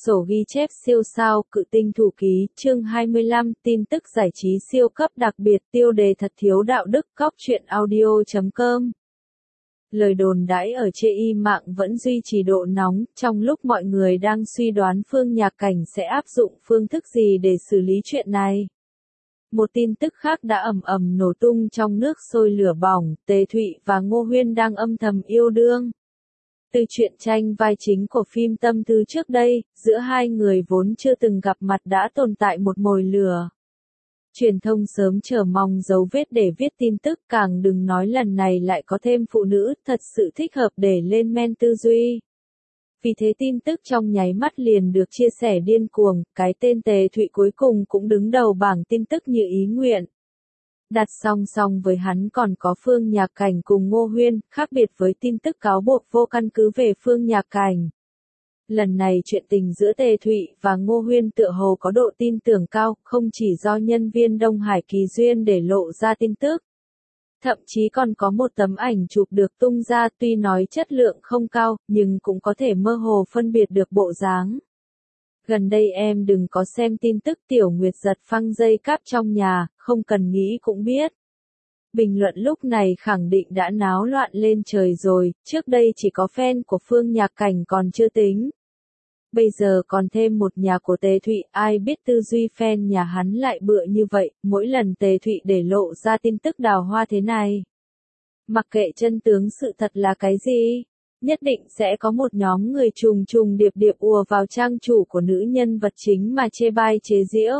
Sổ ghi chép siêu sao, cự tinh thủ ký, chương 25, tin tức giải trí siêu cấp đặc biệt, tiêu đề thật thiếu đạo đức, cóc truyện audio.com. Lời đồn đãi ở trên mạng vẫn duy trì độ nóng, trong lúc mọi người đang suy đoán Phương Nhạc Cảnh sẽ áp dụng phương thức gì để xử lý chuyện này. Một tin tức khác đã ầm ầm nổ tung trong nước sôi lửa bỏng, Tề Thụy và Ngô Huyên đang âm thầm yêu đương. Từ truyện tranh vai chính của phim Tâm Tư trước đây, giữa hai người vốn chưa từng gặp mặt đã tồn tại một mồi lửa. Truyền thông sớm chờ mong dấu vết để viết tin tức, càng đừng nói lần này lại có thêm phụ nữ, thật sự thích hợp để lên men tư duy. Vì thế tin tức trong nháy mắt liền được chia sẻ điên cuồng, cái tên Tề Thụy cuối cùng cũng đứng đầu bảng tin tức như ý nguyện. Đặt song song với hắn còn có Phương Nhạc Cảnh cùng Ngô Huyên, khác biệt với tin tức cáo buộc vô căn cứ về Phương Nhạc Cảnh. Lần này chuyện tình giữa Tề Thụy và Ngô Huyên tựa hồ có độ tin tưởng cao, không chỉ do nhân viên Đông Hải Kỳ Duyên để lộ ra tin tức. Thậm chí còn có một tấm ảnh chụp được tung ra, tuy nói chất lượng không cao, nhưng cũng có thể mơ hồ phân biệt được bộ dáng. Gần đây em đừng có xem tin tức Tiểu Nguyệt giật phăng dây cáp trong nhà, không cần nghĩ cũng biết. Bình luận lúc này khẳng định đã náo loạn lên trời rồi, trước đây chỉ có fan của Phương Nhạc Cảnh còn chưa tính. Bây giờ còn thêm một nhà của Tề Thụy, ai biết tư duy fan nhà hắn lại bựa như vậy, mỗi lần Tề Thụy để lộ ra tin tức đào hoa thế này. Mặc kệ chân tướng sự thật là cái gì, nhất định sẽ có một nhóm người trùng trùng điệp điệp ùa vào trang chủ của nữ nhân vật chính mà chê bai chế giễu.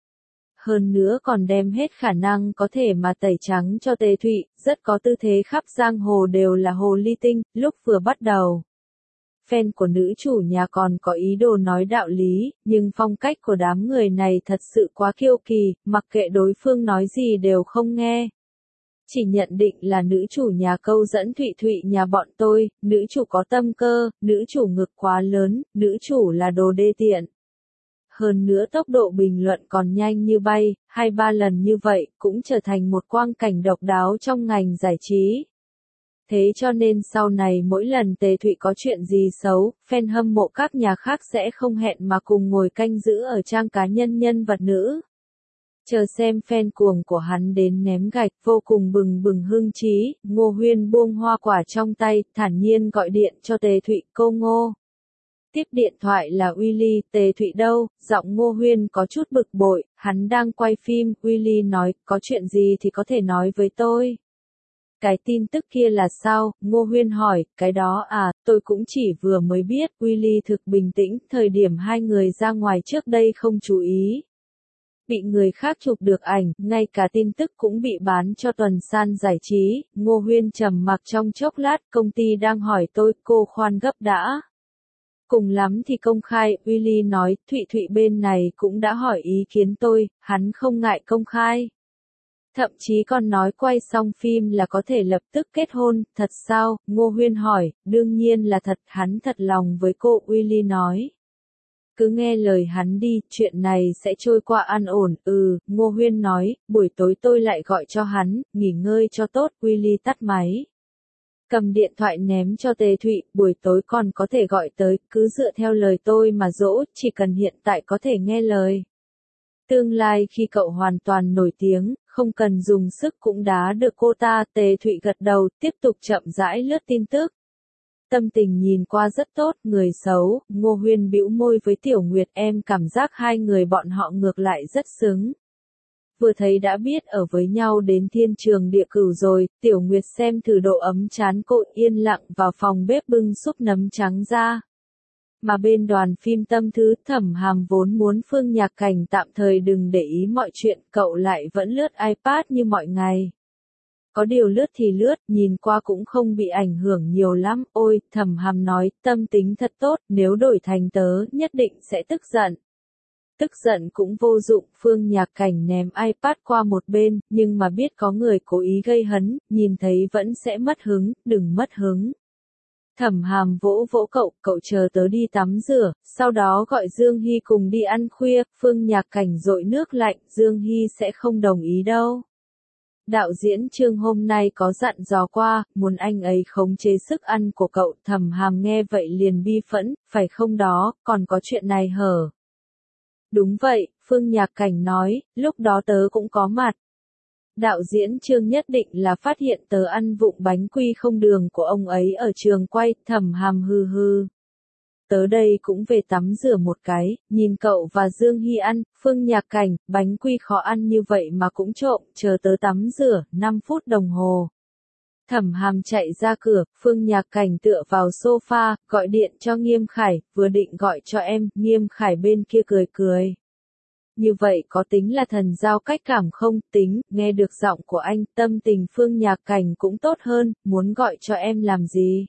Hơn nữa còn đem hết khả năng có thể mà tẩy trắng cho Tề Thụy, rất có tư thế khắp giang hồ đều là hồ ly tinh, lúc vừa bắt đầu. Fan của nữ chủ nhà còn có ý đồ nói đạo lý, nhưng phong cách của đám người này thật sự quá kiêu kỳ, mặc kệ đối phương nói gì đều không nghe. Chỉ nhận định là nữ chủ nhà câu dẫn Thụy Thụy nhà bọn tôi, nữ chủ có tâm cơ, nữ chủ ngực quá lớn, nữ chủ là đồ đê tiện. Hơn nữa tốc độ bình luận còn nhanh như bay, 2-3 lần như vậy cũng trở thành một quang cảnh độc đáo trong ngành giải trí. Thế cho nên sau này mỗi lần Tề Thụy có chuyện gì xấu, fan hâm mộ các nhà khác sẽ không hẹn mà cùng ngồi canh giữ ở trang cá nhân nhân vật nữ. Chờ xem fan cuồng của hắn đến ném gạch, vô cùng bừng bừng hưng trí. Ngô Huyên buông hoa quả trong tay, thản nhiên gọi điện cho Tề Thụy, cô Ngô. Tiếp điện thoại là Willy, Tề Thụy đâu, giọng Ngô Huyên có chút bực bội, hắn đang quay phim, Willy nói, có chuyện gì thì có thể nói với tôi. Cái tin tức kia là sao, Ngô Huyên hỏi, cái đó à, tôi cũng chỉ vừa mới biết, Willy thực bình tĩnh, thời điểm hai người ra ngoài trước đây không chú ý. Bị người khác chụp được ảnh, ngay cả tin tức cũng bị bán cho tuần san giải trí, Ngô Huyên trầm mặc trong chốc lát, công ty đang hỏi tôi, cô khoan gấp đã. Cùng lắm thì công khai, Willy nói, Thụy bên này cũng đã hỏi ý kiến tôi, hắn không ngại công khai. Thậm chí còn nói quay xong phim là có thể lập tức kết hôn, thật sao, Ngô Huyên hỏi, đương nhiên là thật, hắn thật lòng với cô, Willy nói. Cứ nghe lời hắn đi, chuyện này sẽ trôi qua an ổn, Ngô Huyên nói, buổi tối tôi lại gọi cho hắn, nghỉ ngơi cho tốt, Willy tắt máy. Cầm điện thoại ném cho Tề Thụy, buổi tối còn có thể gọi tới, cứ dựa theo lời tôi mà dỗ, chỉ cần hiện tại có thể nghe lời. Tương lai khi cậu hoàn toàn nổi tiếng, không cần dùng sức cũng đá được cô ta, Tề Thụy gật đầu, tiếp tục chậm rãi lướt tin tức. Tâm tình nhìn qua rất tốt, người xấu, Ngô Huyên bĩu môi với Tiểu Nguyệt, em cảm giác hai người bọn họ ngược lại rất xứng. Vừa thấy đã biết ở với nhau đến thiên trường địa cửu rồi, Tiểu Nguyệt xem thử độ ấm chán cô, yên lặng vào phòng bếp bưng súp nấm trắng ra. Mà bên đoàn phim Tâm Thứ, Thẩm Hàm vốn muốn Phương Nhạc Cảnh tạm thời đừng để ý mọi chuyện, cậu lại vẫn lướt iPad như mọi ngày. Có điều lướt thì lướt, nhìn qua cũng không bị ảnh hưởng nhiều lắm, ôi, Thẩm Hàm nói, tâm tính thật tốt, nếu đổi thành tớ, nhất định sẽ tức giận. Tức giận cũng vô dụng, Phương Nhạc Cảnh ném iPad qua một bên, nhưng mà biết có người cố ý gây hấn, nhìn thấy vẫn sẽ mất hứng, đừng mất hứng. Thẩm Hàm vỗ vỗ cậu chờ tớ đi tắm rửa, sau đó gọi Dương Hy cùng đi ăn khuya, Phương Nhạc Cảnh dội nước lạnh, Dương Hy sẽ không đồng ý đâu. Đạo diễn Trương hôm nay có dặn dò qua, muốn anh ấy khống chế sức ăn của cậu. Thẩm Hàm nghe vậy liền bi phẫn, phải không đó, còn có chuyện này hở? Đúng vậy, Phương Nhạc Cảnh nói, lúc đó tớ cũng có mặt. Đạo diễn Trương nhất định là phát hiện tớ ăn vụng bánh quy không đường của ông ấy ở trường quay. Thẩm Hàm hừ hừ. Tớ đây cũng về tắm rửa một cái, nhìn cậu và Dương Hy ăn. Phương Nhạc Cảnh, bánh quy khó ăn như vậy mà cũng trộm, chờ tớ tắm rửa, 5 phút đồng hồ. Thẩm Hàm chạy ra cửa, Phương Nhạc Cảnh tựa vào sofa, gọi điện cho Nghiêm Khải, vừa định gọi cho em. Nghiêm Khải bên kia cười cười. Như vậy có tính là thần giao cách cảm không? Tính, nghe được giọng của anh, tâm tình Phương Nhạc Cảnh cũng tốt hơn, muốn gọi cho em làm gì?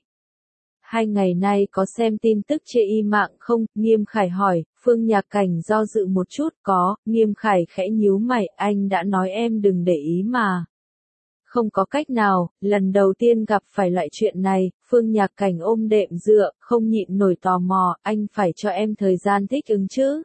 2 ngày nay có xem tin tức chê y mạng không? Nghiêm Khải hỏi. Phương Nhạc Cảnh do dự một chút. Có. Nghiêm Khải khẽ nhíu mày, anh đã nói em đừng để ý mà. Không có cách nào, lần đầu tiên gặp phải loại chuyện này. Phương Nhạc Cảnh ôm đệm dựa, không nhịn nổi tò mò, anh phải cho em thời gian thích ứng chứ.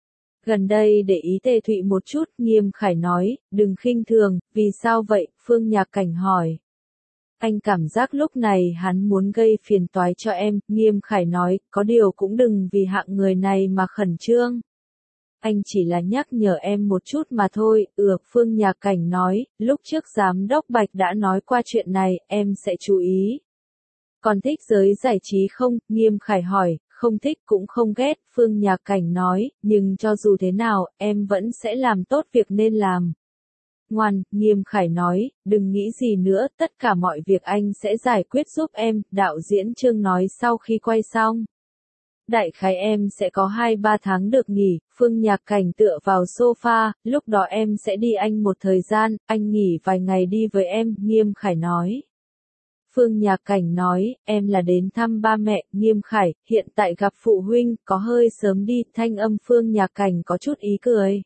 Gần đây để ý Tề Thụy một chút. Nghiêm Khải nói, đừng khinh thường. Vì sao vậy? Phương Nhạc Cảnh hỏi. Anh cảm giác lúc này hắn muốn gây phiền toái cho em. Nghiêm Khải nói, có điều cũng đừng vì hạng người này mà khẩn trương. Anh chỉ là nhắc nhở em một chút mà thôi. Phương Nhạc Cảnh nói, lúc trước giám đốc Bạch đã nói qua chuyện này, em sẽ chú ý. Còn thích giới giải trí không? Nghiêm Khải hỏi. Không thích cũng không ghét, Phương Nhạc Cảnh nói, nhưng cho dù thế nào, em vẫn sẽ làm tốt việc nên làm. Ngoan, Nghiêm Khải nói, đừng nghĩ gì nữa, tất cả mọi việc anh sẽ giải quyết giúp em. Đạo diễn Trương nói sau khi quay xong. Đại khái em sẽ có 2-3 tháng được nghỉ. Phương Nhạc Cảnh tựa vào sofa, lúc đó em sẽ đi Anh một thời gian, anh nghỉ vài ngày đi với em. Nghiêm Khải nói. Phương Nhạc Cảnh nói, em là đến thăm ba mẹ. Nghiêm Khải, hiện tại gặp phụ huynh, có hơi sớm đi. Thanh âm Phương Nhạc Cảnh có chút ý cười.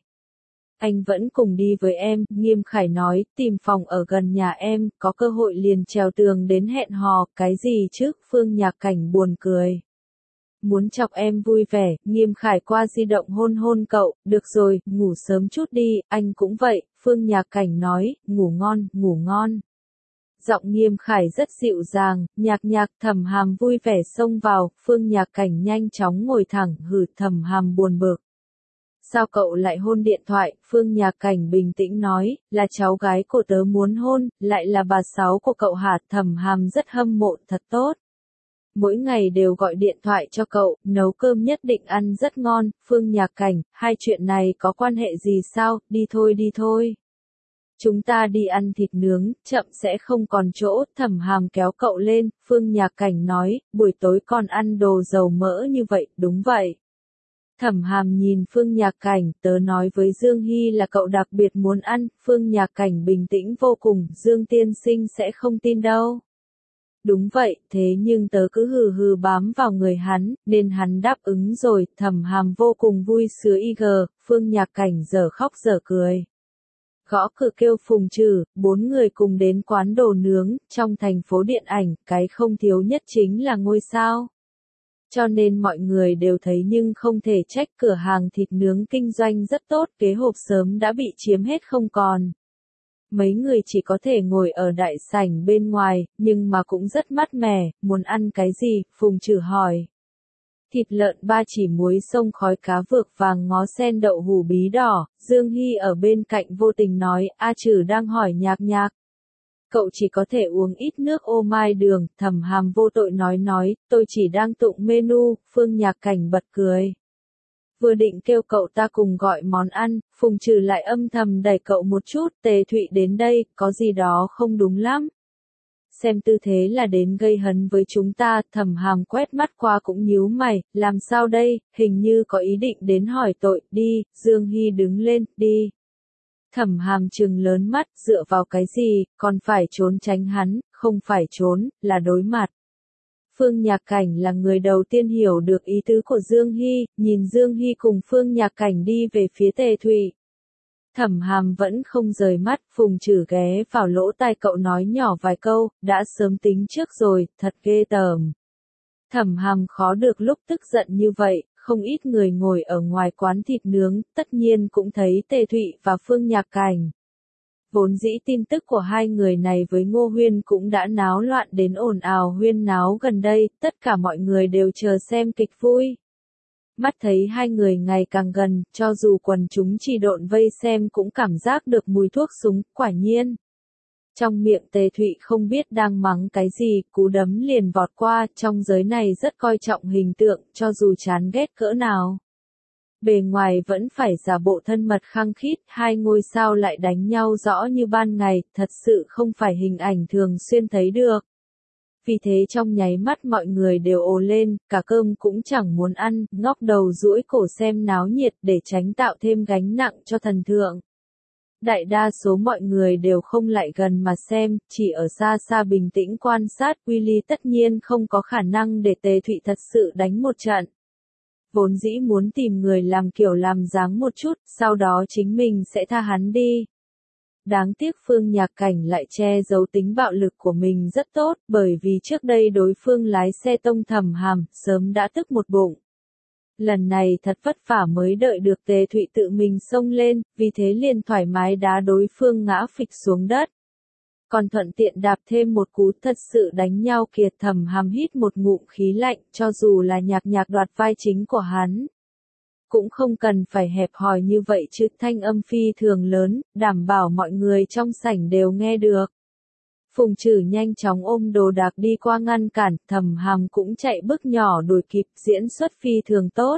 Anh vẫn cùng đi với em. Nghiêm Khải nói, tìm phòng ở gần nhà em, có cơ hội liền trèo tường đến hẹn hò. Cái gì chứ? Phương Nhạc Cảnh buồn cười. Muốn chọc em vui vẻ. Nghiêm Khải qua di động hôn hôn cậu. Được rồi, ngủ sớm chút đi, anh cũng vậy. Phương Nhạc Cảnh nói, ngủ ngon, ngủ ngon. Giọng Nghiêm Khải rất dịu dàng. Nhạc nhạc. Thẩm Hàm vui vẻ xông vào. Phương Nhạc Cảnh nhanh chóng ngồi thẳng. Hừ. Thẩm Hàm buồn bực. Sao cậu lại hôn điện thoại? Phương Nhạc Cảnh bình tĩnh nói, là cháu gái của tớ muốn hôn, lại là bà Sáu của cậu hả? Thẩm Hàm rất hâm mộ, thật tốt. Mỗi ngày đều gọi điện thoại cho cậu, nấu cơm nhất định ăn rất ngon. Phương Nhạc Cảnh, hai chuyện này có quan hệ gì sao? Đi thôi đi thôi. Chúng ta đi ăn thịt nướng, chậm sẽ không còn chỗ. Thẩm Hàm kéo cậu lên. Phương Nhạc Cảnh nói, buổi tối còn ăn đồ dầu mỡ như vậy? Đúng vậy. Thẩm Hàm nhìn Phương Nhạc Cảnh, tớ nói với Dương Hy là cậu đặc biệt muốn ăn. Phương Nhạc Cảnh bình tĩnh vô cùng, Dương tiên sinh sẽ không tin đâu. Đúng vậy, thế nhưng tớ cứ hừ hừ bám vào người hắn, nên hắn đáp ứng rồi. Thẩm Hàm vô cùng vui sướng Phương Nhạc Cảnh dở khóc dở cười. Gõ cửa kêu Phùng Trừ, 4 người cùng đến quán đồ nướng, trong thành phố điện ảnh, cái không thiếu nhất chính là ngôi sao. Cho nên mọi người đều thấy nhưng không thể trách, cửa hàng thịt nướng kinh doanh rất tốt, ghế hộp sớm đã bị chiếm hết không còn. Mấy người chỉ có thể ngồi ở đại sảnh bên ngoài, nhưng mà cũng rất mát mẻ. Muốn ăn cái gì? Phùng Trừ hỏi. Thịt lợn ba chỉ muối sông khói cá vược vàng ngó sen đậu hủ bí đỏ. Dương Hy ở bên cạnh vô tình nói, A Trừ đang hỏi Nhạc Nhạc. Cậu chỉ có thể uống ít nước ô mai đường. Thẩm Hàm vô tội nói, tôi chỉ đang tụng menu. Phương Nhạc Cảnh bật cười. Vừa định kêu cậu ta cùng gọi món ăn, Phùng Trừ lại âm thầm đẩy cậu một chút. Tề Thụy đến đây, có gì đó không đúng lắm. Xem tư thế là đến gây hấn với chúng ta. Thẩm Hàm quét mắt qua cũng nhíu mày, làm sao đây? Hình như có ý định đến hỏi tội. Đi. Dương Hy đứng lên, đi. Thẩm Hàm trừng lớn mắt, dựa vào cái gì, còn phải trốn tránh hắn? Không phải trốn, là đối mặt. Phương Nhạc Cảnh là người đầu tiên hiểu được ý tứ của Dương Hy, nhìn Dương Hy cùng Phương Nhạc Cảnh đi về phía Tề Thụy. Thẩm Hàm vẫn không rời mắt. Phùng Trừ ghé vào lỗ tai cậu nói nhỏ vài câu, đã sớm tính trước rồi, thật ghê tởm. Thẩm Hàm khó được lúc tức giận như vậy. Không ít người ngồi ở ngoài quán thịt nướng, tất nhiên cũng thấy Tề Thụy và Phương Nhạc Cảnh. Vốn dĩ tin tức của hai người này với Ngô Huyên cũng đã náo loạn đến ồn ào huyên náo gần đây, tất cả mọi người đều chờ xem kịch vui. Mắt thấy hai người ngày càng gần, cho dù quần chúng chỉ độn vây xem cũng cảm giác được mùi thuốc súng, quả nhiên. Trong miệng Tề Thụy không biết đang mắng cái gì, cú đấm liền vọt qua, trong giới này rất coi trọng hình tượng, cho dù chán ghét cỡ nào. Bề ngoài vẫn phải giả bộ thân mật khăng khít, hai ngôi sao lại đánh nhau rõ như ban ngày, thật sự không phải hình ảnh thường xuyên thấy được. Vì thế trong nháy mắt mọi người đều ồ lên, cả cơm cũng chẳng muốn ăn, ngóc đầu duỗi cổ xem náo nhiệt để tránh tạo thêm gánh nặng cho thần thượng. Đại đa số mọi người đều không lại gần mà xem, chỉ ở xa xa bình tĩnh quan sát. Willy tất nhiên không có khả năng để Tề Thụy thật sự đánh một trận. Vốn dĩ muốn tìm người làm kiểu làm dáng một chút, sau đó chính mình sẽ tha hắn đi. Đáng tiếc Phương Nhạc Cảnh lại che giấu tính bạo lực của mình rất tốt, bởi vì trước đây đối phương lái xe tông Thẩm Hàm, sớm đã tức một bụng. Lần này thật vất vả mới đợi được Tề Thụy tự mình xông lên, vì thế liền thoải mái đá đối phương ngã phịch xuống đất. Còn thuận tiện đạp thêm một cú, thật sự đánh nhau kiệt. Thẩm Hàm hít một ngụm khí lạnh, cho dù là Nhạc Nhạc đoạt vai chính của hắn. Cũng không cần phải hẹp hòi như vậy chứ, thanh âm phi thường lớn, đảm bảo mọi người trong sảnh đều nghe được. Phùng Trử nhanh chóng ôm đồ đạc đi qua ngăn cản, Thẩm Hàm cũng chạy bước nhỏ đuổi kịp, diễn xuất phi thường tốt.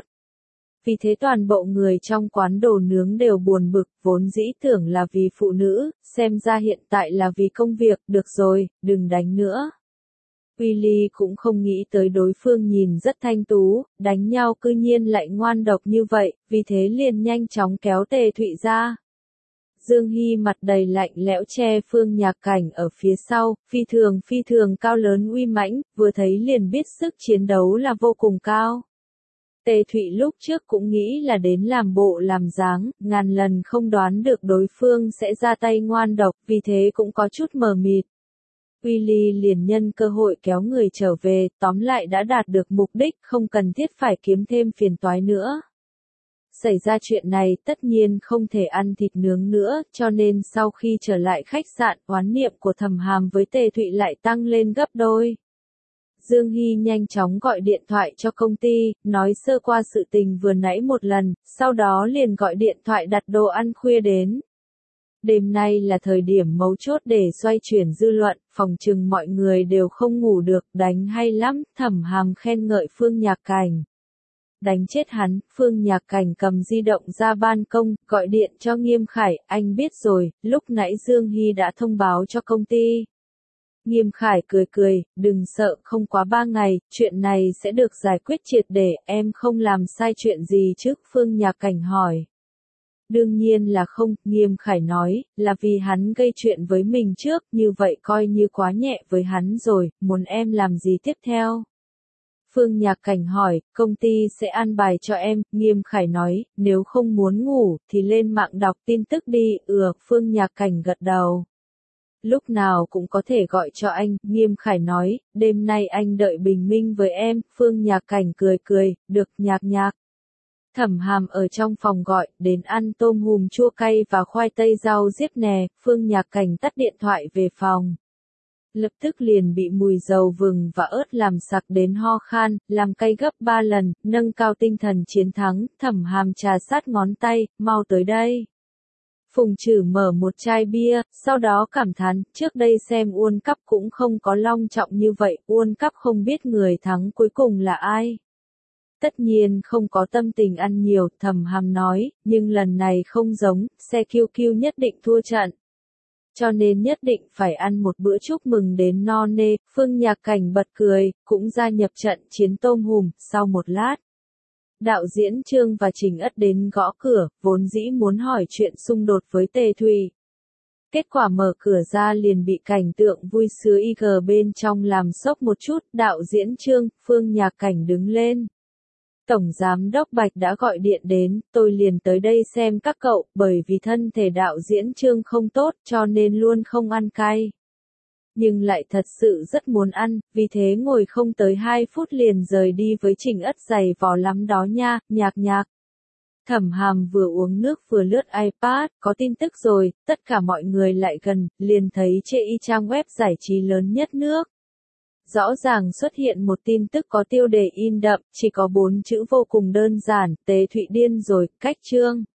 Vì thế toàn bộ người trong quán đồ nướng đều buồn bực, vốn dĩ tưởng là vì phụ nữ, xem ra hiện tại là vì công việc, được rồi, đừng đánh nữa. Willy cũng không nghĩ tới đối phương nhìn rất thanh tú, đánh nhau cư nhiên lại ngoan độc như vậy, vì thế liền nhanh chóng kéo Tề Thụy ra. Dương Hy mặt đầy lạnh lẽo che Phương Nhạc Cảnh ở phía sau, phi thường cao lớn uy mãnh, vừa thấy liền biết sức chiến đấu là vô cùng cao. Tề Thụy lúc trước cũng nghĩ là đến làm bộ làm dáng, ngàn lần không đoán được đối phương sẽ ra tay ngoan độc, vì thế cũng có chút mờ mịt. Willy liền nhân cơ hội kéo người trở về, tóm lại đã đạt được mục đích, không cần thiết phải kiếm thêm phiền toái nữa. Xảy ra chuyện này tất nhiên không thể ăn thịt nướng nữa, cho nên sau khi trở lại khách sạn, oán niệm của Thẩm Hàm với Tề Thụy lại tăng lên gấp đôi. Dương Hy nhanh chóng gọi điện thoại cho công ty, nói sơ qua sự tình vừa nãy một lần, sau đó liền gọi điện thoại đặt đồ ăn khuya đến. Đêm nay là thời điểm mấu chốt để xoay chuyển dư luận, phòng chừng mọi người đều không ngủ được, đánh hay lắm, Thẩm Hàm khen ngợi Phương Nhạc Cảnh. Đánh chết hắn, Phương Nhạc Cảnh cầm di động ra ban công, gọi điện cho Nghiêm Khải, anh biết rồi, lúc nãy Dương Hy đã thông báo cho công ty. Nghiêm Khải cười, đừng sợ, không quá 3 ngày, chuyện này sẽ được giải quyết triệt để, em không làm sai chuyện gì chứ, Phương Nhạc Cảnh hỏi. Đương nhiên là không, Nghiêm Khải nói, là vì hắn gây chuyện với mình trước, như vậy coi như quá nhẹ với hắn rồi, muốn em làm gì tiếp theo? Phương Nhạc Cảnh hỏi, công ty sẽ an bài cho em, Nghiêm Khải nói, nếu không muốn ngủ, thì lên mạng đọc tin tức đi, Phương Nhạc Cảnh gật đầu. Lúc nào cũng có thể gọi cho anh, Nghiêm Khải nói, đêm nay anh đợi bình minh với em, Phương Nhạc Cảnh cười, được Nhạc Nhạc. Thẩm Hàm ở trong phòng gọi, đến ăn tôm hùm chua cay và khoai tây rau diếp nè, Phương Nhạc Cảnh tắt điện thoại về phòng. Lập tức liền bị mùi dầu vừng và ớt làm sặc đến ho khan, làm cay gấp 3 lần, nâng cao tinh thần chiến thắng, Thẩm Hàm trà sát ngón tay, mau tới đây. Phùng Trử mở một chai bia, sau đó cảm thán, trước đây xem World Cup cũng không có long trọng như vậy, World Cup không biết người thắng cuối cùng là ai. Tất nhiên không có tâm tình ăn nhiều, Thẩm Hàm nói, nhưng lần này không giống, xe QQ nhất định thua trận. Cho nên nhất định phải ăn một bữa chúc mừng đến no nê, Phương Nhạc Cảnh bật cười, cũng gia nhập trận chiến tôm hùm, sau một lát. Đạo diễn Trương và Trình Ất đến gõ cửa, vốn dĩ muốn hỏi chuyện xung đột với Tề Thụy. Kết quả mở cửa ra liền bị cảnh tượng vui sướng IG bên trong làm sốc một chút, đạo diễn Trương, Phương Nhạc Cảnh đứng lên. Tổng giám đốc Bạch đã gọi điện đến, tôi liền tới đây xem các cậu, bởi vì thân thể đạo diễn Trương không tốt, cho nên luôn không ăn cay. Nhưng lại thật sự rất muốn ăn, vì thế ngồi không tới 2 phút liền rời đi với Trình Ất dày vò lắm đó nha, Nhạc Nhạc. Thẩm Hàm vừa uống nước vừa lướt iPad, có tin tức rồi, tất cả mọi người lại gần, liền thấy trên trang web giải trí lớn nhất nước. Rõ ràng xuất hiện một tin tức có tiêu đề in đậm, chỉ có 4 chữ vô cùng đơn giản, Tế Thụy điên rồi, cách chương.